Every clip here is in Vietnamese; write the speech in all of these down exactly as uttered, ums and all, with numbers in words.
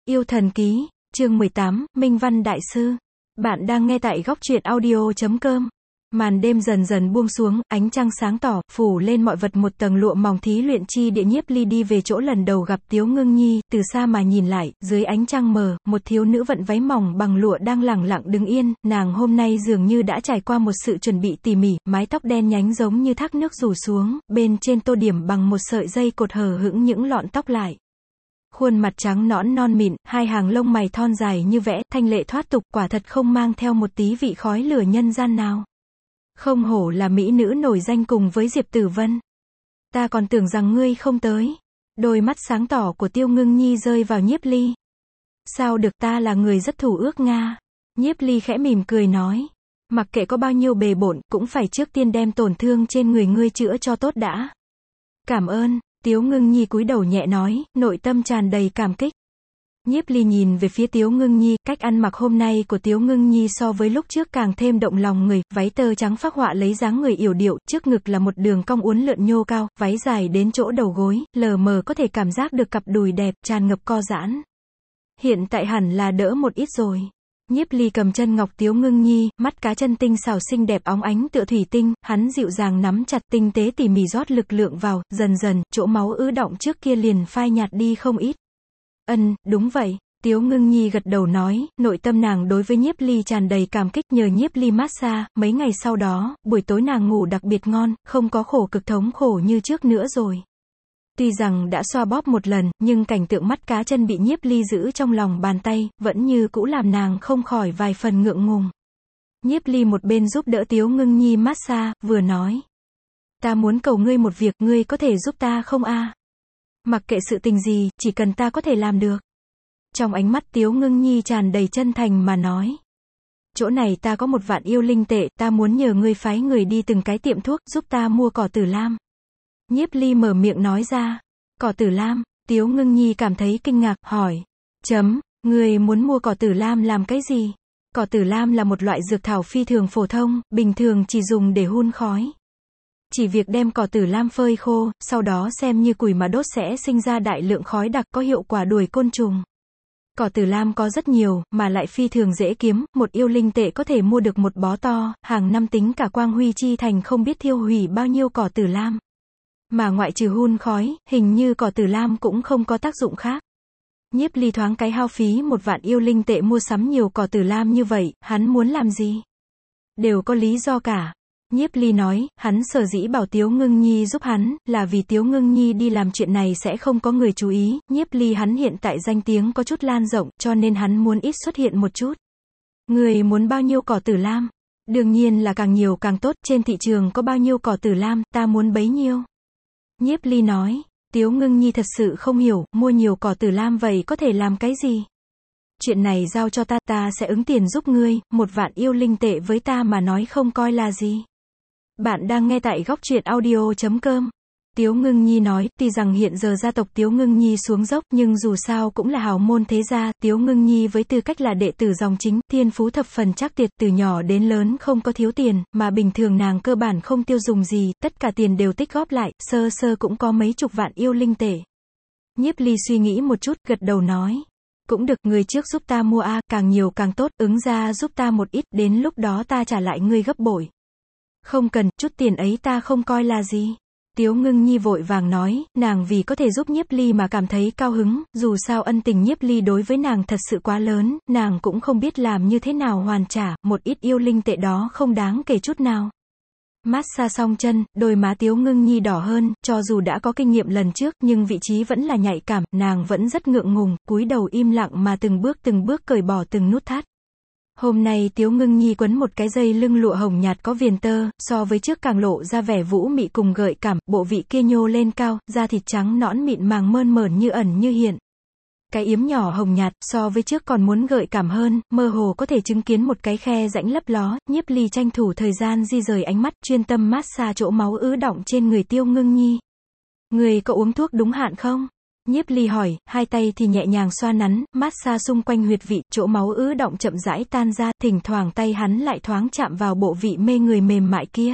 Yêu thần ký, chương mười tám, Minh Văn Đại Sư. Bạn đang nghe tại góc truyện audio chấm com. Màn đêm dần dần buông xuống, ánh trăng sáng tỏ, phủ lên mọi vật một tầng lụa mỏng. Thí luyện chi địa Nhiếp Ly đi về chỗ lần đầu gặp Tiếu Ngưng Nhi, từ xa mà nhìn lại, dưới ánh trăng mờ, một thiếu nữ vận váy mỏng bằng lụa đang lẳng lặng đứng yên, nàng hôm nay dường như đã trải qua một sự chuẩn bị tỉ mỉ, mái tóc đen nhánh giống như thác nước rủ xuống, bên trên tô điểm bằng một sợi dây cột hờ hững những lọn tóc lại. Khuôn mặt trắng nõn non mịn, hai hàng lông mày thon dài như vẽ, thanh lệ thoát tục, quả thật không mang theo một tí vị khói lửa nhân gian nào. Không hổ là mỹ nữ nổi danh cùng với Diệp Tử Vân. Ta còn tưởng rằng ngươi không tới. Đôi mắt sáng tỏ của Tiêu Ngưng Nhi rơi vào Nhiếp Ly. Sao được, ta là người rất thủ ước Nga. Nhiếp Ly khẽ mỉm cười nói. Mặc kệ có bao nhiêu bề bộn, cũng phải trước tiên đem tổn thương trên người ngươi chữa cho tốt đã. Cảm ơn. Tiếu Ngưng Nhi cúi đầu nhẹ nói, nội tâm tràn đầy cảm kích. Nhiếp Ly nhìn về phía Tiếu Ngưng Nhi, cách ăn mặc hôm nay của Tiếu Ngưng Nhi so với lúc trước càng thêm động lòng người, váy tơ trắng phác họa lấy dáng người yểu điệu, trước ngực là một đường cong uốn lượn nhô cao, váy dài đến chỗ đầu gối, lờ mờ có thể cảm giác được cặp đùi đẹp, tràn ngập co giãn. Hiện tại hẳn là đỡ một ít rồi. Nhiếp Ly cầm chân ngọc Tiếu Ngưng Nhi, mắt cá chân tinh xảo xinh đẹp óng ánh tựa thủy tinh, hắn dịu dàng nắm chặt, tinh tế tỉ mỉ rót lực lượng vào, dần dần, chỗ máu ứ đọng trước kia liền phai nhạt đi không ít. Ân, đúng vậy. Tiếu Ngưng Nhi gật đầu nói, nội tâm nàng đối với Nhiếp Ly tràn đầy cảm kích, nhờ Nhiếp Ly massage, mấy ngày sau đó, buổi tối nàng ngủ đặc biệt ngon, không có khổ cực thống khổ như trước nữa rồi. Tuy rằng đã xoa bóp một lần, nhưng cảnh tượng mắt cá chân bị Nhiếp Ly giữ trong lòng bàn tay, vẫn như cũ làm nàng không khỏi vài phần ngượng ngùng. Nhiếp Ly một bên giúp đỡ Tiếu Ngưng Nhi massage, vừa nói. Ta muốn cầu ngươi một việc, ngươi có thể giúp ta không a? Mặc kệ sự tình gì, chỉ cần ta có thể làm được. Trong ánh mắt Tiếu Ngưng Nhi tràn đầy chân thành mà nói. Chỗ này ta có một vạn yêu linh tệ, ta muốn nhờ ngươi phái người đi từng cái tiệm thuốc, giúp ta mua cỏ tử lam. Nhiếp Ly mở miệng nói ra. Cỏ tử lam, Tiếu Ngưng Nhi cảm thấy kinh ngạc, hỏi. Chấm, ngươi muốn mua cỏ tử lam làm cái gì? Cỏ tử lam là một loại dược thảo phi thường phổ thông, bình thường chỉ dùng để hun khói. Chỉ việc đem cỏ tử lam phơi khô, sau đó xem như củi mà đốt sẽ sinh ra đại lượng khói đặc có hiệu quả đuổi côn trùng. Cỏ tử lam có rất nhiều, mà lại phi thường dễ kiếm, một yêu linh tệ có thể mua được một bó to, hàng năm tính cả Quang Huy Chi Thành không biết thiêu hủy bao nhiêu cỏ tử lam. Mà ngoại trừ hun khói, hình như cỏ tử lam cũng không có tác dụng khác. Nhiếp Ly thoáng cái hao phí một vạn yêu linh tệ mua sắm nhiều cỏ tử lam như vậy, hắn muốn làm gì? Đều có lý do cả. Nhiếp Ly nói, hắn sở dĩ bảo Tiếu Ngưng Nhi giúp hắn, là vì Tiếu Ngưng Nhi đi làm chuyện này sẽ không có người chú ý, Nhiếp Ly hắn hiện tại danh tiếng có chút lan rộng, cho nên hắn muốn ít xuất hiện một chút. Người muốn bao nhiêu cỏ tử lam? Đương nhiên là càng nhiều càng tốt, trên thị trường có bao nhiêu cỏ tử lam, ta muốn bấy nhiêu. Nhiếp Ly nói, Tiếu Ngưng Nhi thật sự không hiểu, mua nhiều cỏ tử lam vậy có thể làm cái gì? Chuyện này giao cho ta, ta sẽ ứng tiền giúp ngươi, một vạn yêu linh tệ với ta mà nói không coi là gì. Bạn đang nghe tại góc truyện audio chấm com. Tiếu Ngưng Nhi nói, tuy rằng hiện giờ gia tộc Tiếu Ngưng Nhi xuống dốc, nhưng dù sao cũng là hào môn thế gia, Tiếu Ngưng Nhi với tư cách là đệ tử dòng chính, thiên phú thập phần chắc tuyệt, từ nhỏ đến lớn không có thiếu tiền, mà bình thường nàng cơ bản không tiêu dùng gì, tất cả tiền đều tích góp lại, sơ sơ cũng có mấy chục vạn yêu linh tệ. Nhiếp Ly suy nghĩ một chút, gật đầu nói. Cũng được, người trước giúp ta mua a, càng nhiều càng tốt, ứng ra giúp ta một ít, đến lúc đó ta trả lại ngươi gấp bội. Không cần, chút tiền ấy ta không coi là gì. Tiếu Ngưng Nhi vội vàng nói, nàng vì có thể giúp Nhiếp Ly mà cảm thấy cao hứng, dù sao ân tình Nhiếp Ly đối với nàng thật sự quá lớn, nàng cũng không biết làm như thế nào hoàn trả, một ít yêu linh tệ đó không đáng kể chút nào. Massage xong chân, đôi má Tiếu Ngưng Nhi đỏ hơn, cho dù đã có kinh nghiệm lần trước, nhưng vị trí vẫn là nhạy cảm, nàng vẫn rất ngượng ngùng, cúi đầu im lặng mà từng bước từng bước cởi bỏ từng nút thắt. Hôm nay Tiếu Ngưng Nhi quấn một cái dây lưng lụa hồng nhạt có viền tơ, so với trước càng lộ ra vẻ vũ mị cùng gợi cảm, bộ vị kia nhô lên cao, da thịt trắng nõn mịn màng mơn mởn như ẩn như hiện. Cái yếm nhỏ hồng nhạt, so với trước còn muốn gợi cảm hơn, mơ hồ có thể chứng kiến một cái khe rãnh lấp ló, Nhiếp Ly tranh thủ thời gian di rời ánh mắt, chuyên tâm massage chỗ máu ứ đọng trên người Tiếu Ngưng Nhi. Người có uống thuốc đúng hạn không? Nhiếp Ly hỏi, hai tay thì nhẹ nhàng xoa nắn, massage xung quanh huyệt vị, chỗ máu ứ động chậm rãi tan ra, thỉnh thoảng tay hắn lại thoáng chạm vào bộ vị mê người mềm mại kia.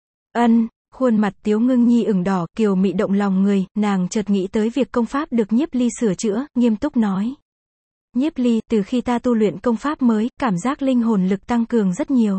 Ân, khuôn mặt Tiếu Ngưng Nhi ửng đỏ, kiều mị động lòng người, nàng chợt nghĩ tới việc công pháp được Nhiếp Ly sửa chữa, nghiêm túc nói. Nhiếp Ly, từ khi ta tu luyện công pháp mới, cảm giác linh hồn lực tăng cường rất nhiều.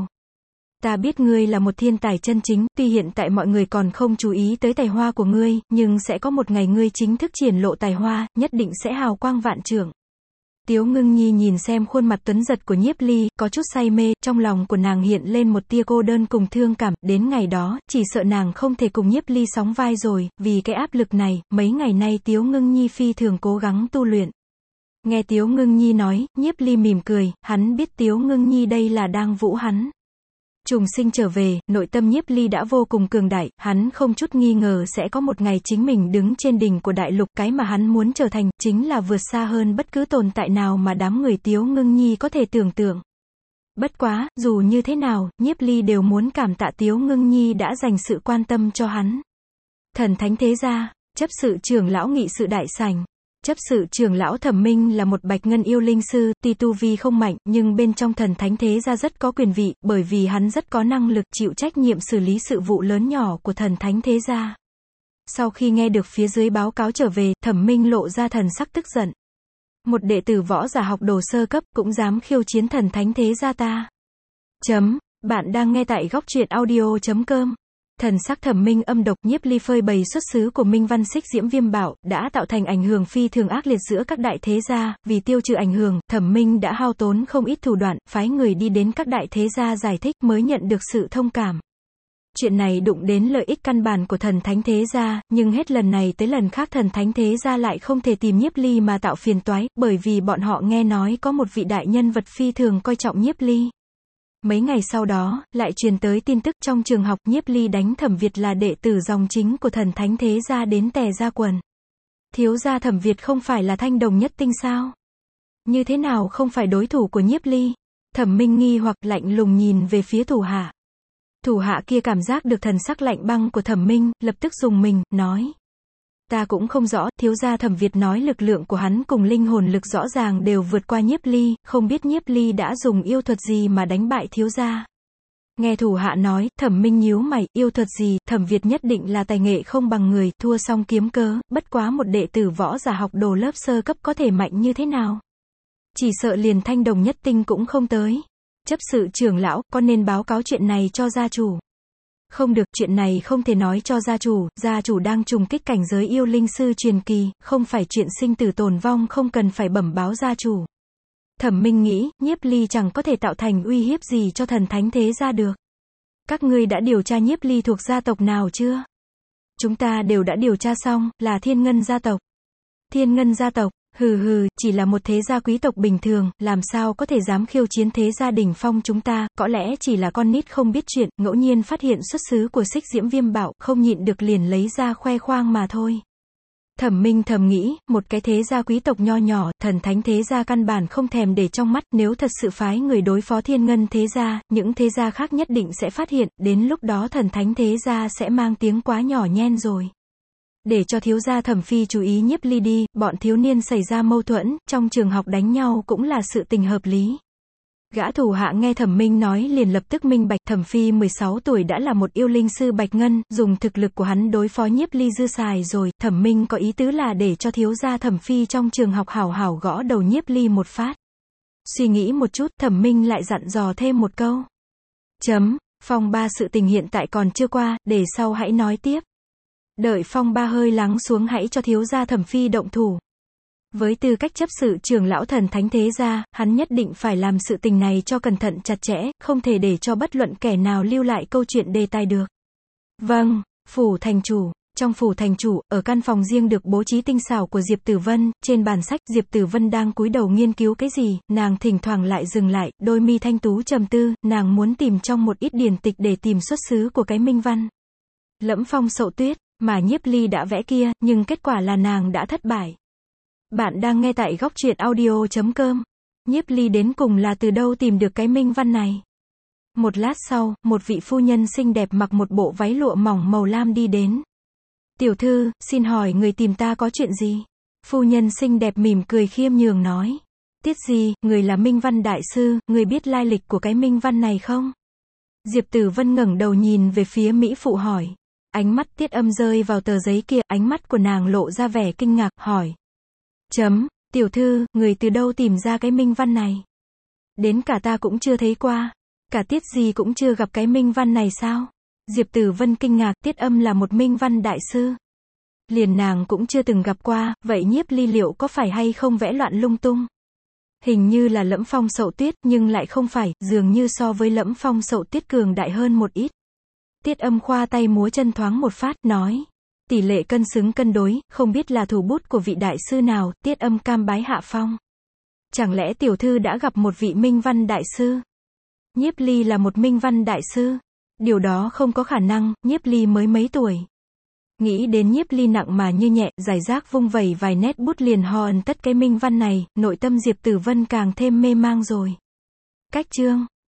Ta biết ngươi là một thiên tài chân chính, tuy hiện tại mọi người còn không chú ý tới tài hoa của ngươi, nhưng sẽ có một ngày ngươi chính thức triển lộ tài hoa, nhất định sẽ hào quang vạn trượng. Tiếu Ngưng Nhi nhìn xem khuôn mặt tuấn giật của Nhiếp Ly, có chút say mê, trong lòng của nàng hiện lên một tia cô đơn cùng thương cảm, đến ngày đó, chỉ sợ nàng không thể cùng Nhiếp Ly sóng vai rồi, vì cái áp lực này, mấy ngày nay Tiếu Ngưng Nhi phi thường cố gắng tu luyện. Nghe Tiếu Ngưng Nhi nói, Nhiếp Ly mỉm cười, hắn biết Tiếu Ngưng Nhi đây là đang vũ hắn. Trùng sinh trở về, nội tâm Nhiếp Ly đã vô cùng cường đại, hắn không chút nghi ngờ sẽ có một ngày chính mình đứng trên đỉnh của đại lục, cái mà hắn muốn trở thành, chính là vượt xa hơn bất cứ tồn tại nào mà đám người Tiếu Ngưng Nhi có thể tưởng tượng. Bất quá, dù như thế nào, Nhiếp Ly đều muốn cảm tạ Tiếu Ngưng Nhi đã dành sự quan tâm cho hắn. Thần Thánh Thế Gia, chấp sự trưởng lão nghị sự đại sảnh. Chấp sự trưởng lão Thẩm Minh là một bạch ngân yêu linh sư, tuy tu vi không mạnh, nhưng bên trong Thần Thánh Thế Gia rất có quyền vị, bởi vì hắn rất có năng lực chịu trách nhiệm xử lý sự vụ lớn nhỏ của Thần Thánh Thế Gia. Sau khi nghe được phía dưới báo cáo trở về, Thẩm Minh lộ ra thần sắc tức giận. Một đệ tử võ giả học đồ sơ cấp, cũng dám khiêu chiến Thần Thánh Thế Gia ta. Chấm, bạn đang nghe tại góc truyện audio chấm com. Thần sắc Thẩm Minh âm độc, Nhiếp Ly phơi bày xuất xứ của Minh Văn Xích Diễm Viêm Bảo, đã tạo thành ảnh hưởng phi thường ác liệt giữa các đại thế gia, vì tiêu trừ ảnh hưởng, Thẩm Minh đã hao tốn không ít thủ đoạn, phái người đi đến các đại thế gia giải thích mới nhận được sự thông cảm. Chuyện này đụng đến lợi ích căn bản của Thần Thánh Thế Gia, nhưng hết lần này tới lần khác Thần Thánh Thế Gia lại không thể tìm Nhiếp Ly mà tạo phiền toái, bởi vì bọn họ nghe nói có một vị đại nhân vật phi thường coi trọng Nhiếp Ly. Mấy ngày sau đó, lại truyền tới tin tức trong trường học, Nhiếp Ly đánh Thẩm Việt là đệ tử dòng chính của Thần Thánh Thế Gia đến tè ra quần. Thiếu gia Thẩm Việt không phải là thanh đồng nhất tinh sao? Như thế nào không phải đối thủ của Nhiếp Ly? Thẩm Minh nghi hoặc lạnh lùng nhìn về phía thủ hạ. Thủ hạ kia cảm giác được thần sắc lạnh băng của Thẩm Minh, lập tức rùng mình, nói. Ta cũng không rõ, thiếu gia Thẩm Việt nói lực lượng của hắn cùng linh hồn lực rõ ràng đều vượt qua Nhiếp Ly, không biết Nhiếp Ly đã dùng yêu thuật gì mà đánh bại thiếu gia. Nghe thủ hạ nói, Thẩm Minh nhíu mày, yêu thuật gì, Thẩm Việt nhất định là tài nghệ không bằng người, thua xong kiếm cớ, bất quá một đệ tử võ giả học đồ lớp sơ cấp có thể mạnh như thế nào. Chỉ sợ liền thanh đồng nhất tinh cũng không tới. Chấp sự trưởng lão, con nên báo cáo chuyện này cho gia chủ. Không được, chuyện này không thể nói cho gia chủ, gia chủ đang trùng kích cảnh giới yêu linh sư truyền kỳ, không phải chuyện sinh tử tồn vong, không cần phải bẩm báo gia chủ. Thẩm Minh nghĩ, Nhiếp Ly chẳng có thể tạo thành uy hiếp gì cho Thần Thánh Thế Gia được. Các ngươi đã điều tra Nhiếp Ly thuộc gia tộc nào chưa? Chúng ta đều đã điều tra xong, là Thiên Ngân gia tộc. Thiên Ngân gia tộc, hừ hừ, chỉ là một thế gia quý tộc bình thường, làm sao có thể dám khiêu chiến thế gia đỉnh phong chúng ta, có lẽ chỉ là con nít không biết chuyện, ngẫu nhiên phát hiện xuất xứ của Xích Diễm Viêm Bảo, không nhịn được liền lấy ra khoe khoang mà thôi. Thẩm Minh thầm nghĩ, một cái thế gia quý tộc nho nhỏ, Thần Thánh Thế Gia căn bản không thèm để trong mắt, nếu thật sự phái người đối phó Thiên Ngân Thế Gia, những thế gia khác nhất định sẽ phát hiện, đến lúc đó Thần Thánh Thế Gia sẽ mang tiếng quá nhỏ nhen rồi. Để cho thiếu gia Thẩm Phi chú ý Nhiếp Ly đi, bọn thiếu niên xảy ra mâu thuẫn, trong trường học đánh nhau cũng là sự tình hợp lý. Gã thủ hạ nghe Thẩm Minh nói liền lập tức minh bạch, Thẩm Phi mười sáu tuổi đã là một yêu linh sư bạch ngân, dùng thực lực của hắn đối phó Nhiếp Ly dư xài rồi, Thẩm Minh có ý tứ là để cho thiếu gia Thẩm Phi trong trường học hảo hảo gõ đầu Nhiếp Ly một phát. Suy nghĩ một chút, Thẩm Minh lại dặn dò thêm một câu. Chấm, phong ba sự tình hiện tại còn chưa qua, để sau hãy nói tiếp. Đợi phong ba hơi lắng xuống hãy cho thiếu gia Thẩm Phi động thủ. Với tư cách chấp sự trưởng lão Thần Thánh Thế Gia, hắn nhất định phải làm sự tình này cho cẩn thận chặt chẽ, không thể để cho bất luận kẻ nào lưu lại câu chuyện đề tài được. Vâng, phủ thành chủ. Trong phủ thành chủ, ở căn phòng riêng được bố trí tinh xảo của Diệp Tử Vân, trên bàn sách Diệp Tử Vân đang cúi đầu nghiên cứu cái gì, nàng thỉnh thoảng lại dừng lại, đôi mi thanh tú trầm tư, nàng muốn tìm trong một ít điển tịch để tìm xuất xứ của cái minh văn. Lẫm phong sậu tuyết, mà Nhiếp Ly đã vẽ kia, nhưng kết quả là nàng đã thất bại. Bạn đang nghe tại góc truyện audio chấm com. Nhiếp Ly đến cùng là từ đâu tìm được cái minh văn này? Một lát sau, một vị phu nhân xinh đẹp mặc một bộ váy lụa mỏng màu lam đi đến. Tiểu thư, xin hỏi người tìm ta có chuyện gì? Phu nhân xinh đẹp mỉm cười khiêm nhường nói. Tiết gì, người là minh văn đại sư, người biết lai lịch của cái minh văn này không? Diệp Tử Vân ngẩng đầu nhìn về phía mỹ phụ hỏi. Ánh mắt Tiết Âm rơi vào tờ giấy kia, ánh mắt của nàng lộ ra vẻ kinh ngạc, hỏi. Chấm, Tiểu thư, người từ đâu tìm ra cái minh văn này? Đến cả ta cũng chưa thấy qua. Cả Tiết Di cũng chưa gặp cái minh văn này sao? Diệp Tử Vân kinh ngạc, Tiết Âm là một minh văn đại sư. Liền nàng cũng chưa từng gặp qua, vậy Nhiếp Ly liệu có phải hay không vẽ loạn lung tung? Hình như là Lẫm Phong Sậu Tuyết, nhưng lại không phải, dường như so với Lẫm Phong Sậu Tuyết cường đại hơn một ít. Tiết Âm khoa tay múa chân thoáng một phát, nói. Tỷ lệ cân xứng cân đối, không biết là thủ bút của vị đại sư nào, Tiết Âm cam bái hạ phong. Chẳng lẽ tiểu thư đã gặp một vị minh văn đại sư? Nhiếp Ly là một minh văn đại sư. Điều đó không có khả năng, Nhiếp Ly mới mấy tuổi. Nghĩ đến Nhiếp Ly nặng mà như nhẹ, giải rác vung vẩy vài nét bút liền ho ẩn tất cái minh văn này, nội tâm Diệp Tử Vân càng thêm mê mang rồi. Cách chương